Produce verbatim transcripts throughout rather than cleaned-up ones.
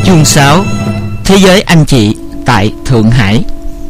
Chương sáu. Thế giới anh chị tại Thượng Hải.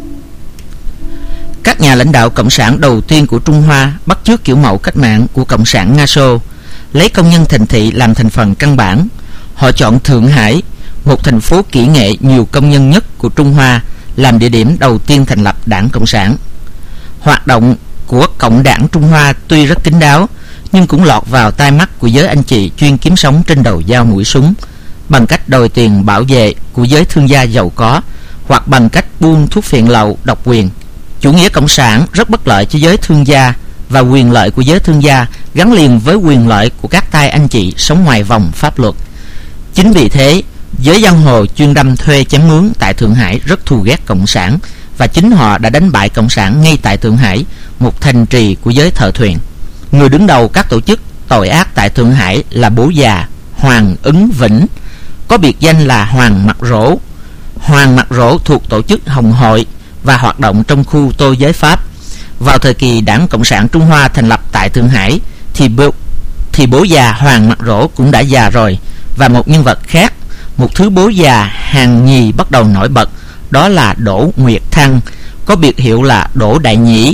Các nhà lãnh đạo cộng sản đầu tiên của Trung Hoa bắt chước kiểu mẫu cách mạng của cộng sản Nga Xô, lấy công nhân thành thị làm thành phần căn bản. Họ chọn Thượng Hải, một thành phố kỹ nghệ nhiều công nhân nhất của Trung Hoa, làm địa điểm đầu tiên thành lập Đảng Cộng sản. Hoạt động của Cộng đảng Trung Hoa tuy rất kín đáo, nhưng cũng lọt vào tai mắt của giới anh chị chuyên kiếm sống trên đầu dao mũi súng, bằng cách đòi tiền bảo vệ của giới thương gia giàu có, hoặc bằng cách buôn thuốc phiện lậu độc quyền. Chủ nghĩa cộng sản rất bất lợi cho giới thương gia, và quyền lợi của giới thương gia gắn liền với quyền lợi của các tay anh chị sống ngoài vòng pháp luật. Chính vì thế, giới giang hồ chuyên đâm thuê chém mướn tại Thượng Hải rất thù ghét cộng sản, và chính họ đã đánh bại cộng sản ngay tại Thượng Hải, một thành trì của giới thợ thuyền. Người đứng đầu các tổ chức tội ác tại Thượng Hải là bố già Hoàng Ứng Vĩnh, có biệt danh là Hoàng Mặt Rỗ. Hoàng Mặt Rỗ thuộc tổ chức Hồng Hội và hoạt động trong khu tô giới Pháp. Vào thời kỳ Đảng Cộng sản Trung Hoa thành lập tại Thượng Hải thì bố, thì bố già Hoàng Mặt Rỗ cũng đã già rồi, và một nhân vật khác, một thứ bố già hàng nhì bắt đầu nổi bật, đó là Đỗ Nguyệt Thăng, có biệt hiệu là Đỗ Đại Nhĩ.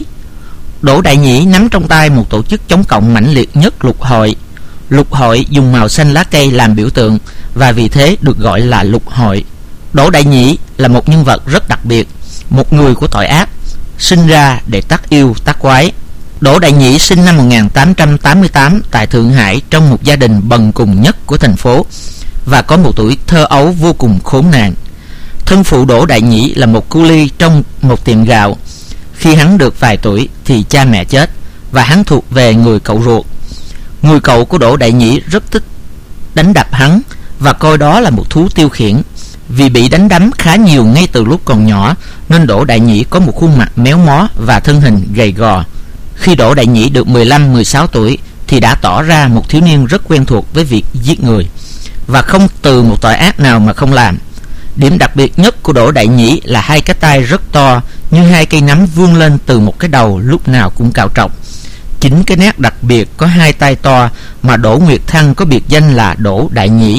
Đỗ Đại Nhĩ nắm trong tay một tổ chức chống cộng mãnh liệt nhất Lục Hội. Lục Hội dùng màu xanh lá cây làm biểu tượng, và vì thế được gọi là Lục Hội. Đỗ Đại Nhĩ là một nhân vật rất đặc biệt, một người của tội ác, sinh ra để tác yêu tác quái. Đỗ Đại Nhĩ sinh năm một nghìn tám trăm tám mươi tám tại Thượng Hải trong một gia đình bần cùng nhất của thành phố, và có một tuổi thơ ấu vô cùng khốn nạn. Thân phụ Đỗ Đại Nhĩ là một cu li trong một tiệm gạo. Khi hắn được vài tuổi thì cha mẹ chết, và hắn thuộc về người cậu ruột. Người cậu của Đỗ Đại Nhĩ rất thích đánh đập hắn, và coi đó là một thú tiêu khiển. Vì bị đánh đấm khá nhiều ngay từ lúc còn nhỏ, nên Đỗ Đại Nhĩ có một khuôn mặt méo mó và thân hình gầy gò. Khi Đỗ Đại Nhĩ được mười lăm mười sáu tuổi thì đã tỏ ra một thiếu niên rất quen thuộc với việc giết người, và không từ một tội ác nào mà không làm. Điểm đặc biệt nhất của Đỗ Đại Nhĩ là hai cái tay rất to, như hai cây nắm vươn lên từ một cái đầu lúc nào cũng cạo trọc. Chính cái nét đặc biệt có hai tay to mà Đỗ Nguyệt Thăng có biệt danh là Đỗ Đại Nhĩ.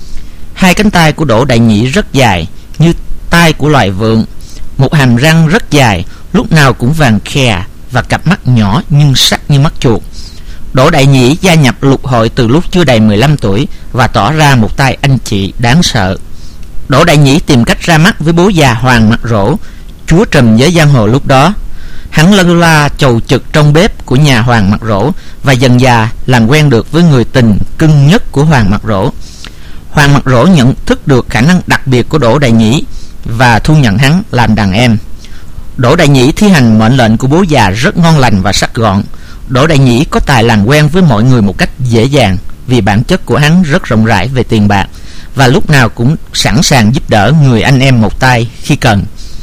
Hai cánh tay của Đỗ Đại Nhĩ rất dài, như tay của loài vượn. Một hàm răng rất dài, lúc nào cũng vàng khè, và cặp mắt nhỏ nhưng sắc như mắt chuột. Đỗ Đại Nhĩ gia nhập Lục Hội từ lúc chưa đầy mười lăm tuổi, và tỏ ra một tay anh chị đáng sợ. Đỗ Đại Nhĩ tìm cách ra mắt với bố già Hoàng Mặt Rỗ, chúa trùm giới giang hồ lúc đó. Hắn lân la chầu trực trong bếp của nhà Hoàng Mặt Rỗ, và dần dà làm quen được với người tình cưng nhất của Hoàng Mặt Rỗ. Hoàng Mặt Rỗ nhận thức được khả năng đặc biệt của Đỗ Đại Nhĩ và thu nhận hắn làm đàn em. Đỗ Đại Nhĩ thi hành mệnh lệnh của bố già rất ngon lành và sắc gọn. Đỗ Đại Nhĩ có tài làm quen với mọi người một cách dễ dàng, vì bản chất của hắn rất rộng rãi về tiền bạc, và lúc nào cũng sẵn sàng giúp đỡ người anh em một tay khi cần.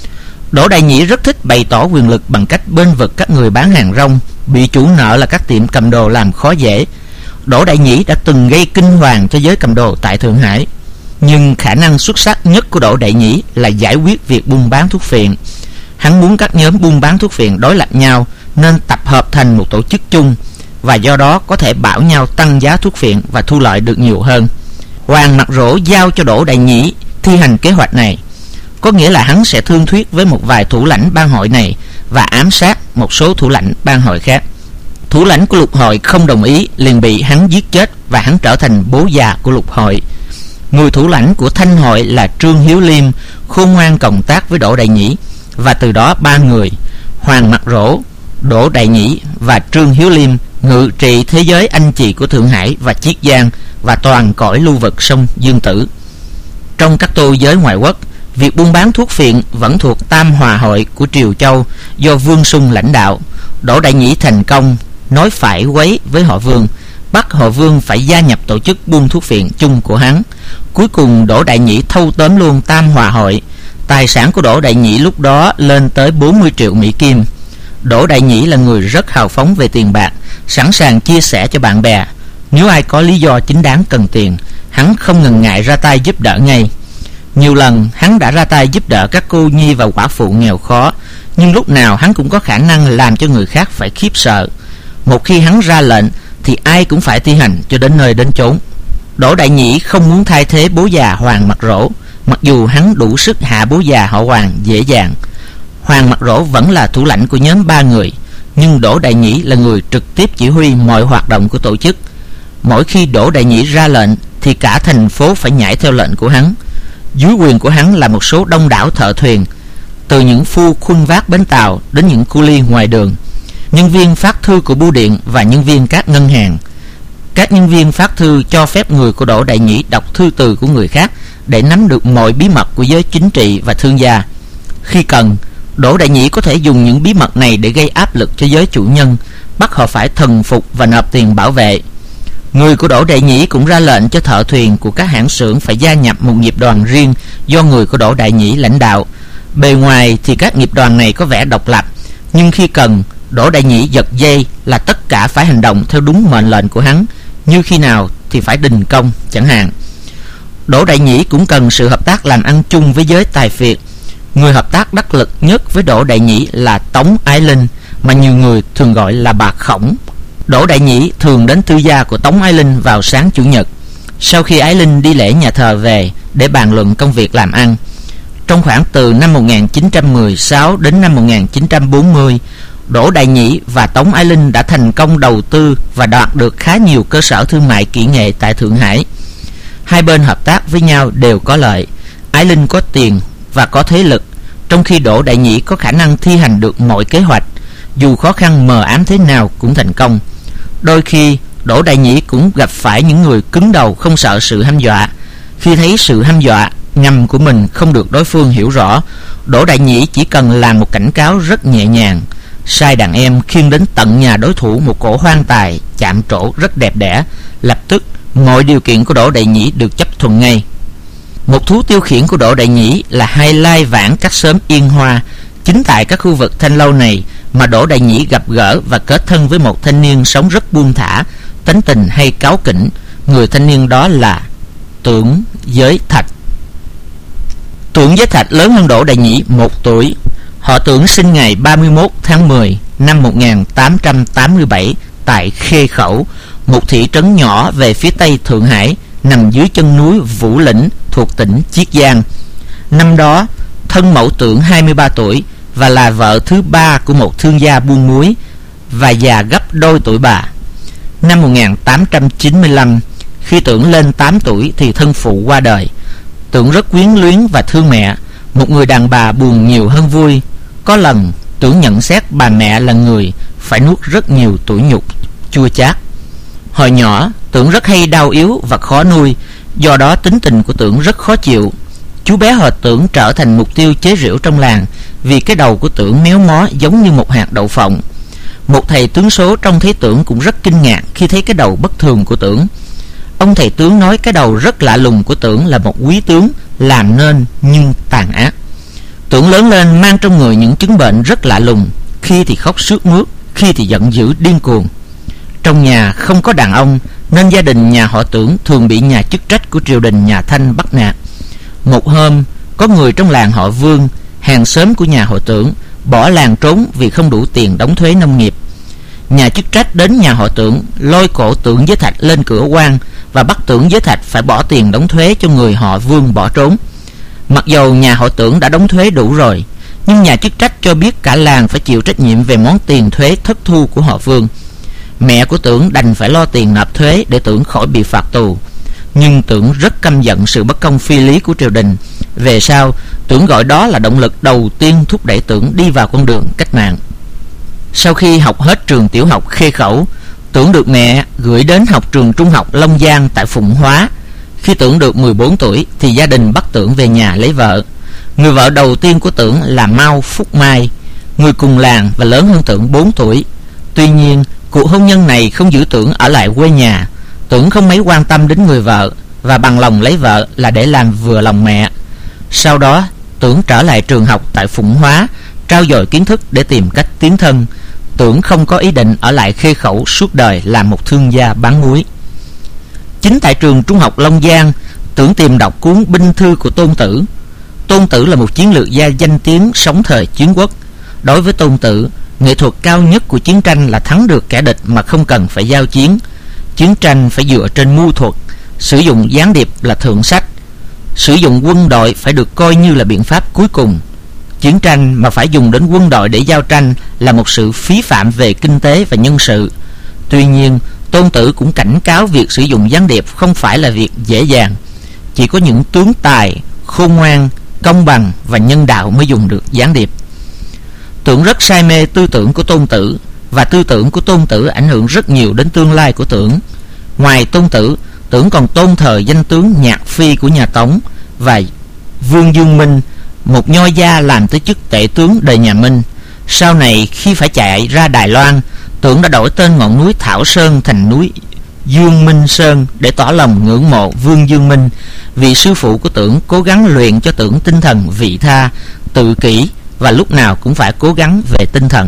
Đỗ Đại Nhĩ rất thích bày tỏ quyền lực bằng cách bênh vực các người bán hàng rong, bị chủ nợ là các tiệm cầm đồ làm khó dễ. Đỗ Đại Nhĩ đã từng gây kinh hoàng cho giới cầm đồ tại Thượng Hải. Nhưng khả năng xuất sắc nhất của Đỗ Đại Nhĩ là giải quyết việc buôn bán thuốc phiện. Hắn muốn các nhóm buôn bán thuốc phiện đối lập nhau, nên tập hợp thành một tổ chức chung, và do đó có thể bảo nhau tăng giá thuốc phiện và thu lợi được nhiều hơn. Hoàng Mặt Rỗ giao cho Đỗ Đại Nhĩ thi hành kế hoạch này, có nghĩa là hắn sẽ thương thuyết với một vài thủ lãnh ban hội này và ám sát một số thủ lãnh ban hội khác. Thủ lãnh của Lục Hội không đồng ý, liền bị hắn giết chết, và hắn trở thành bố già của Lục Hội. Người thủ lãnh của Thanh Hội là Trương Hiếu Liêm khôn ngoan cộng tác với Đỗ Đại Nhĩ, và từ đó ba người, Hoàng Mặt Rỗ, Đỗ Đại Nhĩ và Trương Hiếu Liêm, ngự trị thế giới anh chị của Thượng Hải và Chiết Giang, và toàn cõi lưu vực sông Dương Tử. Trong các tô giới ngoại quốc, việc buôn bán thuốc phiện vẫn thuộc Tam Hòa Hội của Triều Châu do Vương Sung lãnh đạo. Đỗ Đại Nhĩ thành công nói phải quấy với họ Vương, bắt họ Vương phải gia nhập tổ chức buôn thuốc phiện chung của hắn. Cuối cùng Đỗ Đại Nhĩ thâu tóm luôn Tam Hòa Hội. Tài sản của Đỗ Đại Nhĩ lúc đó lên tới bốn mươi triệu Mỹ Kim. Đỗ Đại Nhĩ là người rất hào phóng về tiền bạc, sẵn sàng chia sẻ cho bạn bè. Nếu ai có lý do chính đáng cần tiền, hắn không ngần ngại ra tay giúp đỡ ngay. Nhiều lần hắn đã ra tay giúp đỡ các cô nhi và quả phụ nghèo khó, nhưng lúc nào hắn cũng có khả năng làm cho người khác phải khiếp sợ. Một khi hắn ra lệnh thì ai cũng phải thi hành cho đến nơi đến chốn. Đỗ Đại Nhĩ không muốn thay thế bố già Hoàng Mặt Rỗ, mặc dù hắn đủ sức hạ bố già họ Hoàng dễ dàng. Hoàng Mặt Rỗ vẫn là thủ lãnh của nhóm ba người, nhưng Đỗ Đại Nhĩ là người trực tiếp chỉ huy mọi hoạt động của tổ chức. Mỗi khi Đỗ Đại Nhĩ ra lệnh thì cả thành phố phải nhảy theo lệnh của hắn. Dưới quyền của hắn là một số đông đảo thợ thuyền, từ những phu khuân vác bến tàu đến những cu li ngoài đường, nhân viên phát thư của bưu điện và nhân viên các ngân hàng. Các nhân viên phát thư cho phép người của Đỗ Đại Nhĩ đọc thư từ của người khác để nắm được mọi bí mật của giới chính trị và thương gia. Khi cần, Đỗ Đại Nhĩ có thể dùng những bí mật này để gây áp lực cho giới chủ nhân, bắt họ phải thần phục và nộp tiền bảo vệ. Người của Đỗ Đại Nhĩ cũng ra lệnh cho thợ thuyền của các hãng xưởng phải gia nhập một nghiệp đoàn riêng do người của Đỗ Đại Nhĩ lãnh đạo. Bề ngoài thì các nghiệp đoàn này có vẻ độc lập, nhưng khi cần, Đỗ Đại Nhĩ giật dây là tất cả phải hành động theo đúng mệnh lệnh của hắn, như khi nào thì phải đình công chẳng hạn. Đỗ Đại Nhĩ cũng cần sự hợp tác làm ăn chung với giới tài phiệt. Người hợp tác đắc lực nhất với Đỗ Đại Nhĩ là Tống Ái Linh, mà nhiều người thường gọi là bà Khổng. Đỗ Đại Nhĩ thường đến tư gia của Tống Ái Linh vào sáng Chủ nhật, sau khi Ái Linh đi lễ nhà thờ về, để bàn luận công việc làm ăn. Trong khoảng từ năm một nghìn chín trăm mười sáu đến năm một nghìn chín trăm bốn mươi, Đỗ Đại Nhĩ và Tống Ái Linh đã thành công đầu tư và đoạt được khá nhiều cơ sở thương mại kỹ nghệ tại Thượng Hải. Hai bên hợp tác với nhau đều có lợi. Ái Linh có tiền và có thế lực, trong khi Đỗ Đại Nhĩ có khả năng thi hành được mọi kế hoạch, dù khó khăn mờ ám thế nào cũng thành công. Đôi khi Đỗ Đại Nhĩ cũng gặp phải những người cứng đầu không sợ sự hăm dọa. Khi thấy sự hăm dọa ngầm của mình không được đối phương hiểu rõ, Đỗ Đại Nhĩ chỉ cần làm một cảnh cáo rất nhẹ nhàng, sai đàn em khiêng đến tận nhà đối thủ một cổ hoang tài chạm trổ rất đẹp đẽ. Lập tức mọi điều kiện của Đỗ Đại Nhĩ được chấp thuận ngay. Một thú tiêu khiển của Đỗ Đại Nhĩ là hai lai vãng các xóm Yên Hoa. Chính tại các khu vực thanh lâu này mà Đỗ Đại Nhĩ gặp gỡ và kết thân với một thanh niên sống rất buông thả, tính tình hay cáu kỉnh. Người thanh niên đó là Tưởng Giới Thạch. Tưởng Giới Thạch lớn hơn Đỗ Đại Nhĩ một tuổi. Họ Tưởng sinh ngày ba mươi mốt tháng mười năm một nghìn tám trăm tám mươi bảy tại Khê Khẩu, một thị trấn nhỏ về phía tây Thượng Hải, nằm dưới chân núi Vũ Lĩnh thuộc tỉnh Chiết Giang. Năm đó, thân mẫu Tưởng hai mươi ba tuổi và là vợ thứ ba của một thương gia buôn muối, và già gấp đôi tuổi bà. Năm một nghìn tám trăm chín mươi lăm, khi Tưởng lên tám tuổi thì thân phụ qua đời. Tưởng rất quyến luyến và thương mẹ, một người đàn bà buồn nhiều hơn vui. Có lần Tưởng nhận xét bà mẹ là người phải nuốt rất nhiều tủi nhục chua chát. Hồi nhỏ, Tưởng rất hay đau yếu và khó nuôi, do đó tính tình của Tưởng rất khó chịu. Chú bé họ Tưởng trở thành mục tiêu chế giễu trong làng vì cái đầu của Tưởng méo mó giống như một hạt đậu phộng. Một thầy tướng số trông thấy Tưởng cũng rất kinh ngạc khi thấy cái đầu bất thường của Tưởng. Ông thầy tướng nói cái đầu rất lạ lùng của Tưởng là một quý tướng làm nên nhưng tàn ác. Tưởng lớn lên mang trong người những chứng bệnh rất lạ lùng, khi thì khóc sướt mướt, khi thì giận dữ điên cuồng. Trong nhà không có đàn ông nên gia đình nhà họ Tưởng thường bị nhà chức trách của triều đình nhà Thanh bắt nạt. Một hôm, có người trong làng họ Vương, hàng xóm của nhà họ Tưởng, bỏ làng trốn vì không đủ tiền đóng thuế nông nghiệp. Nhà chức trách đến nhà họ Tưởng, lôi cổ Tưởng Giới Thạch lên cửa quan và bắt Tưởng Giới Thạch phải bỏ tiền đóng thuế cho người họ Vương bỏ trốn. Mặc dầu nhà họ Tưởng đã đóng thuế đủ rồi, nhưng nhà chức trách cho biết cả làng phải chịu trách nhiệm về món tiền thuế thất thu của họ Vương. Mẹ của Tưởng đành phải lo tiền nộp thuế để Tưởng khỏi bị phạt tù. Nhưng Tưởng rất căm giận sự bất công phi lý của triều đình. Về sau, Tưởng gọi đó là động lực đầu tiên thúc đẩy Tưởng đi vào con đường cách mạng. Sau khi học hết trường tiểu học Khê Khẩu, Tưởng được mẹ gửi đến học trường trung học Long Giang tại Phụng Hóa. Khi Tưởng được mười bốn tuổi thì gia đình bắt Tưởng về nhà lấy vợ. Người vợ đầu tiên của Tưởng là Mao Phúc Mai, người cùng làng và lớn hơn Tưởng bốn tuổi. Tuy nhiên, cuộc hôn nhân này không giữ Tưởng ở lại quê nhà. Tưởng không mấy quan tâm đến người vợ và bằng lòng lấy vợ là để làm vừa lòng mẹ. Sau đó, Tưởng trở lại trường học tại Phụng Hóa, trau dồi kiến thức để tìm cách tiến thân. Tưởng không có ý định ở lại Khê Khẩu suốt đời làm một thương gia bán muối. Chính tại trường trung học Long Giang, Tưởng tìm đọc cuốn Binh thư của Tôn Tử. Tôn Tử là một chiến lược gia danh tiếng sống thời chiến quốc. Đối với Tôn Tử, nghệ thuật cao nhất của chiến tranh là thắng được kẻ địch mà không cần phải giao chiến. Chiến tranh phải dựa trên mưu thuật, sử dụng gián điệp là thượng sách. Sử dụng quân đội phải được coi như là biện pháp cuối cùng. Chiến tranh mà phải dùng đến quân đội để giao tranh là một sự phí phạm về kinh tế và nhân sự. Tuy nhiên, Tôn Tử cũng cảnh cáo việc sử dụng gián điệp không phải là việc dễ dàng. Chỉ có những tướng tài, khôn ngoan, công bằng và nhân đạo mới dùng được gián điệp. Tưởng rất say mê tư tưởng của Tôn Tử, và tư tưởng của Tôn Tử ảnh hưởng rất nhiều đến tương lai của Tưởng. Ngoài Tôn Tử, Tưởng còn tôn thờ danh tướng Nhạc Phi của nhà Tống và Vương Dương Minh, một nho gia làm tới chức tể tướng đời nhà Minh. Sau này khi phải chạy ra Đài Loan, Tưởng đã đổi tên ngọn núi Thảo Sơn thành núi Dương Minh Sơn để tỏ lòng ngưỡng mộ Vương Dương Minh, vì sư phụ của Tưởng cố gắng luyện cho Tưởng tinh thần vị tha, tự kỷ và lúc nào cũng phải cố gắng về tinh thần.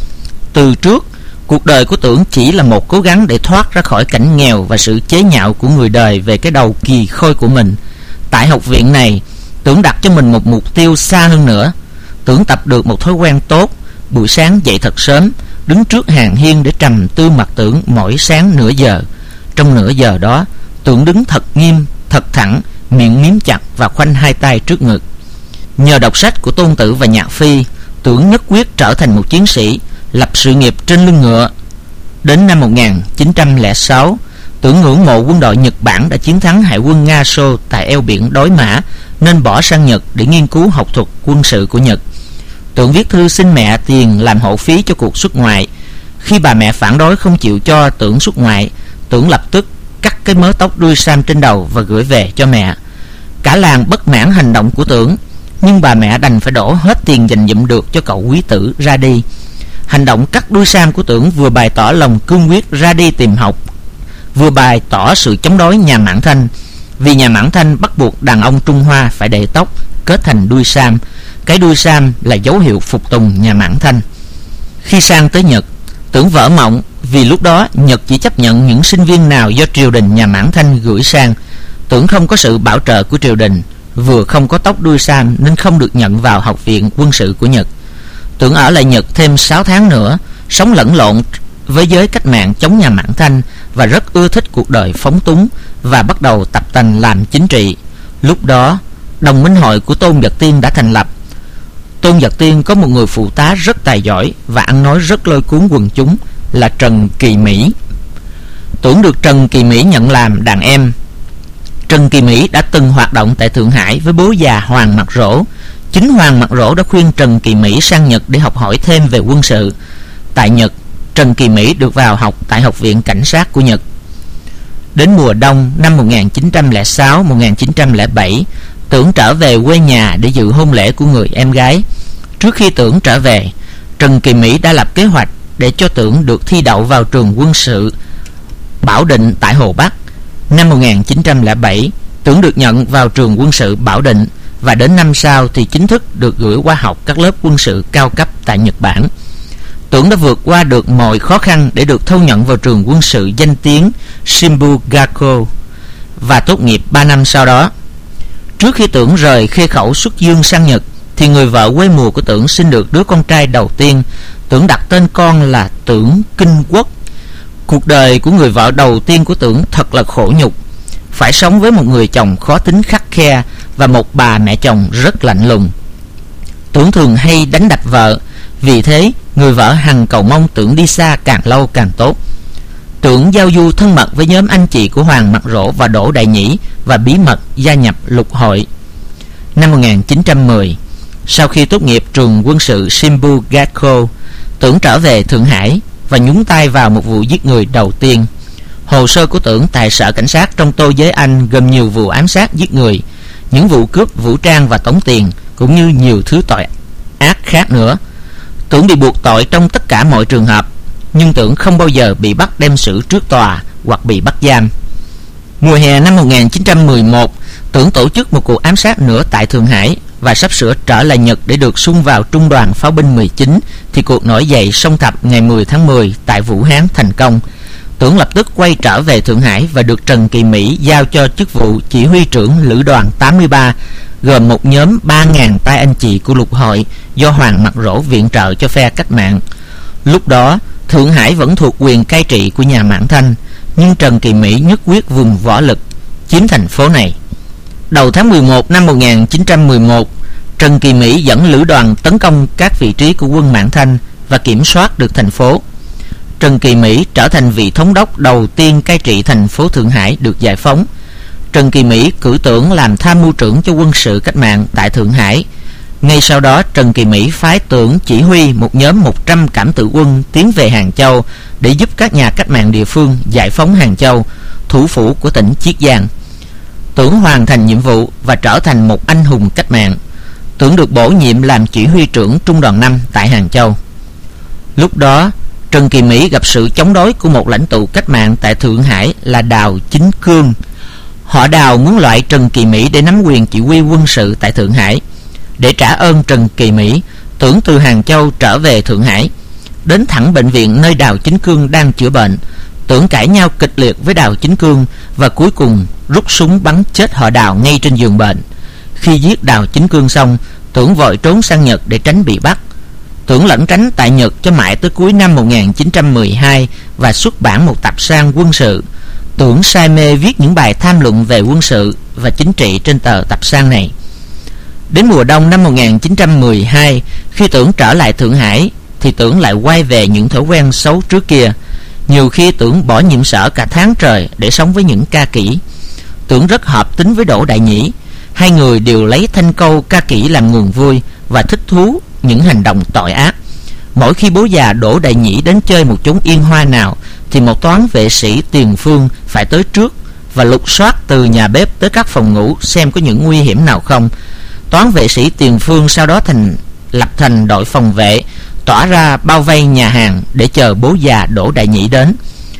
Từ trước, cuộc đời của Tưởng chỉ là một cố gắng để thoát ra khỏi cảnh nghèo và sự chế nhạo của người đời về cái đầu kỳ khôi của mình. Tại học viện này, Tưởng đặt cho mình một mục tiêu xa hơn nữa. Tưởng tập được một thói quen tốt, buổi sáng dậy thật sớm, đứng trước hàng hiên để trầm tư mặc tưởng mỗi sáng nửa giờ. Trong nửa giờ đó, Tưởng đứng thật nghiêm, thật thẳng, miệng miếm chặt và khoanh hai tay trước ngực. Nhờ đọc sách của Tôn Tử và Nhạc Phi, Tưởng nhất quyết trở thành một chiến sĩ, lập sự nghiệp trên lưng ngựa. Đến năm một nghìn chín trăm lẻ sáu, Tưởng ngưỡng mộ quân đội Nhật Bản đã chiến thắng hải quân Nga Xô tại eo biển Đối Mã, nên bỏ sang Nhật để nghiên cứu học thuật quân sự của Nhật. Tưởng viết thư xin mẹ tiền làm hộ phí cho cuộc xuất ngoại. Khi bà mẹ phản đối không chịu cho Tưởng xuất ngoại, Tưởng lập tức cắt cái mớ tóc đuôi sam trên đầu và gửi về cho mẹ. Cả làng bất mãn hành động của Tưởng, nhưng bà mẹ đành phải đổ hết tiền dành dụm được cho cậu quý tử ra đi. Hành động cắt đuôi sam của Tưởng vừa bày tỏ lòng cương quyết ra đi tìm học, vừa bày tỏ sự chống đối nhà Mãn Thanh, vì nhà Mãn Thanh bắt buộc đàn ông Trung Hoa phải để tóc kết thành đuôi sam. Cái đuôi sam là dấu hiệu phục tùng nhà Mãn Thanh. Khi sang tới Nhật, Tưởng vỡ mộng, vì lúc đó Nhật chỉ chấp nhận những sinh viên nào do triều đình nhà Mãn Thanh gửi sang. Tưởng không có sự bảo trợ của triều đình, vừa không có tóc đuôi sam nên không được nhận vào học viện quân sự của Nhật. Tưởng ở lại Nhật thêm sáu tháng nữa, sống lẫn lộn với giới cách mạng chống nhà Mãn Thanh và rất ưa thích cuộc đời phóng túng, và bắt đầu tập tành làm chính trị. Lúc đó, Đồng Minh Hội của Tôn Vật Tiên đã thành lập. Tôn Vật Tiên có một người phụ tá rất tài giỏi và ăn nói rất lôi cuốn quần chúng là Trần Kỳ Mỹ. Tưởng được Trần Kỳ Mỹ nhận làm đàn em. Trần Kỳ Mỹ đã từng hoạt động tại Thượng Hải với bố già Hoàng Mặt Rỗ. Chính Hoàng Mặt Rỗ đã khuyên Trần Kỳ Mỹ sang Nhật để học hỏi thêm về quân sự. Tại Nhật, Trần Kỳ Mỹ được vào học tại Học viện Cảnh sát của Nhật. Đến mùa đông năm một nghìn chín trăm lẻ sáu đến một nghìn chín trăm lẻ bảy, Tưởng trở về quê nhà để dự hôn lễ của người em gái. Trước khi Tưởng trở về, Trần Kỳ Mỹ đã lập kế hoạch để cho Tưởng được thi đậu vào trường quân sự Bảo Định tại Hồ Bắc. Năm một nghìn chín trăm lẻ bảy, Tưởng được nhận vào trường quân sự Bảo Định, và đến năm sau thì chính thức được gửi qua học các lớp quân sự cao cấp tại Nhật Bản. Tưởng đã vượt qua được mọi khó khăn để được thâu nhận vào trường quân sự danh tiếng Shimbugako và tốt nghiệp ba năm sau đó. Trước khi Tưởng rời Khê Khẩu xuất dương sang Nhật, thì người vợ quê mùa của Tưởng sinh được đứa con trai đầu tiên. Tưởng đặt tên con là Tưởng Kinh Quốc. Cuộc đời của người vợ đầu tiên của Tưởng thật là khổ nhục, phải sống với một người chồng khó tính khắt khe và một bà mẹ chồng rất lạnh lùng. Tưởng thường hay đánh đập vợ, vì thế người vợ hằng cầu mong Tưởng đi xa càng lâu càng tốt. Tưởng giao du thân mật với nhóm anh chị của Hoàng Mặt Rỗ và Đỗ Đại Nhĩ và bí mật gia nhập lục hội. Năm một nghìn chín trăm mười, sau khi tốt nghiệp trường quân sự Shimbugako, Tưởng trở về Thượng Hải và nhúng tay vào một vụ giết người đầu tiên. Hồ sơ của Tưởng tại sở cảnh sát trong Tô Giới Anh gồm nhiều vụ ám sát giết người, những vụ cướp vũ trang và tống tiền, cũng như nhiều thứ tội ác khác nữa. Tưởng bị buộc tội trong tất cả mọi trường hợp, nhưng Tưởng không bao giờ bị bắt đem xử trước tòa hoặc bị bắt giam. Mùa hè năm một nghìn chín trăm mười một, Tưởng tổ chức một cuộc ám sát nữa tại Thượng Hải và sắp sửa trở lại Nhật để được sung vào trung đoàn pháo binh mười chín, thì cuộc nổi dậy Sông Thập ngày mười tháng mười tại Vũ Hán thành công. Tưởng lập tức quay trở về Thượng Hải và được Trần Kỳ Mỹ giao cho chức vụ chỉ huy trưởng lữ đoàn tám mươi ba, gồm một nhóm ba nghìn tay anh chị của lục hội do Hoàng Mặt Rỗ viện trợ cho phe cách mạng. Lúc đó, Thượng Hải vẫn thuộc quyền cai trị của nhà Mãn Thanh, nhưng Trần Kỳ Mỹ nhất quyết vùng võ lực chiếm thành phố này. Đầu tháng mười một năm một nghìn chín trăm mười một, Trần Kỳ Mỹ dẫn lữ đoàn tấn công các vị trí của quân Mãn Thanh và kiểm soát được thành phố. Trần Kỳ Mỹ trở thành vị thống đốc đầu tiên cai trị thành phố Thượng Hải được giải phóng. Trần Kỳ Mỹ cử Tưởng làm tham mưu trưởng cho quân sự cách mạng tại Thượng Hải. Ngay sau đó, Trần Kỳ Mỹ phái Tưởng chỉ huy một nhóm một trăm cảm tử quân tiến về Hàng Châu để giúp các nhà cách mạng địa phương giải phóng Hàng Châu, thủ phủ của tỉnh Chiết Giang. Tưởng hoàn thành nhiệm vụ và trở thành một anh hùng cách mạng. Tưởng được bổ nhiệm làm chỉ huy trưởng Trung đoàn năm tại Hàng Châu. Lúc đó, Trần Kỳ Mỹ gặp sự chống đối của một lãnh tụ cách mạng tại Thượng Hải là Đào Chính Cương. Họ Đào muốn loại Trần Kỳ Mỹ để nắm quyền chỉ huy quân sự tại Thượng Hải. Để trả ơn Trần Kỳ Mỹ, Tưởng từ Hàng Châu trở về Thượng Hải, đến thẳng bệnh viện nơi Đào Chính Cương đang chữa bệnh. Tưởng cãi nhau kịch liệt với Đào Chính Cương và cuối cùng rút súng bắn chết họ Đào ngay trên giường bệnh. Khi giết Đào Chính Cương xong, Tưởng vội trốn sang Nhật để tránh bị bắt. Tưởng lẩn tránh tại Nhật cho mãi tới cuối năm một nghìn chín trăm mười hai và xuất bản một tập san quân sự. Tưởng say mê viết những bài tham luận về quân sự và chính trị trên tờ tập san này. Đến mùa đông năm một nghìn chín trăm mười hai, khi Tưởng trở lại Thượng Hải thì Tưởng lại quay về những thói quen xấu trước kia. Nhiều khi Tưởng bỏ nhiệm sở cả tháng trời để sống với những ca kỹ. Tưởng rất hợp tính với Đỗ Đại Nhĩ. Hai người đều lấy thanh câu ca kỹ làm nguồn vui và thích thú những hành động tội ác. Mỗi khi bố già Đỗ Đại Nhĩ đến chơi một chốn yên hoa nào thì một toán vệ sĩ tiền phương phải tới trước và lục soát từ nhà bếp tới các phòng ngủ xem có những nguy hiểm nào không. Toán vệ sĩ tiền phương sau đó thành lập thành đội phòng vệ, tỏa ra bao vây nhà hàng để chờ bố già Đỗ Đại Nhĩ đến.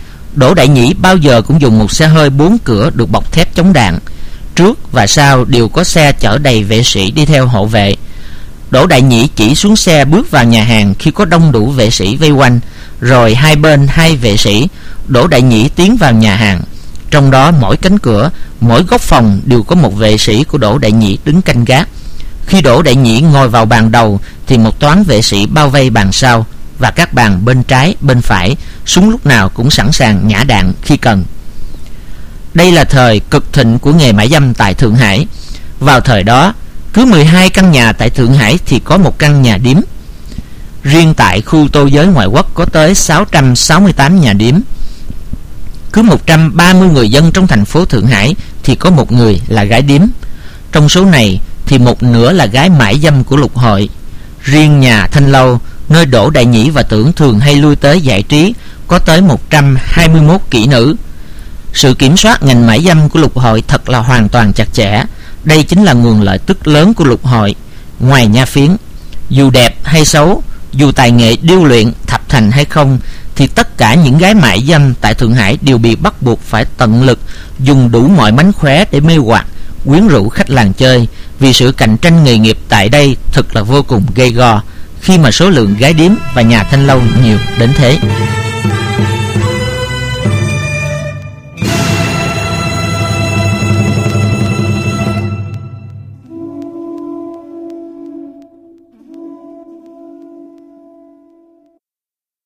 Đỗ Đại Nhĩ bao giờ cũng dùng một xe hơi bốn cửa được bọc thép chống đạn. Trước và sau đều có xe chở đầy vệ sĩ đi theo hộ vệ. Đỗ Đại Nhĩ chỉ xuống xe bước vào nhà hàng khi có đông đủ vệ sĩ vây quanh, rồi hai bên hai vệ sĩ, Đỗ Đại Nhĩ tiến vào nhà hàng. Trong đó mỗi cánh cửa, mỗi góc phòng đều có một vệ sĩ của Đỗ Đại Nhĩ đứng canh gác. Khi Đỗ Đại Nhĩ ngồi vào bàn đầu thì một toán vệ sĩ bao vây bàn sau và các bàn bên trái, bên phải, súng lúc nào cũng sẵn sàng nhả đạn khi cần. Đây là thời cực thịnh của nghề mại dâm tại Thượng Hải. Vào thời đó, cứ mười hai căn nhà tại Thượng Hải thì có một căn nhà điếm. Riêng tại khu Tô Giới ngoại quốc có tới sáu trăm sáu mươi tám nhà điếm. Cứ một trăm ba mươi người dân trong thành phố Thượng Hải thì có một người là gái điếm. Trong số này thì một nửa là gái mại dâm của lục hội. Riêng nhà Thanh Lâu, nơi Đỗ Đại Nhĩ và Tưởng thường hay lui tới giải trí, có tới một trăm hai mươi mốt kỹ nữ. Sự kiểm soát ngành mại dâm của lục hội thật là hoàn toàn chặt chẽ. Đây chính là nguồn lợi tức lớn của lục hội. Ngoài nha phiến, dù đẹp hay xấu, dù tài nghệ điêu luyện thập thành hay không, thì tất cả những gái mại dâm tại Thượng Hải đều bị bắt buộc phải tận lực dùng đủ mọi mánh khóe để mê hoặc, quyến rũ khách làng chơi. Vì sự cạnh tranh nghề nghiệp tại đây thật là vô cùng gay go, khi mà số lượng gái điếm và nhà thanh lâu nhiều đến thế.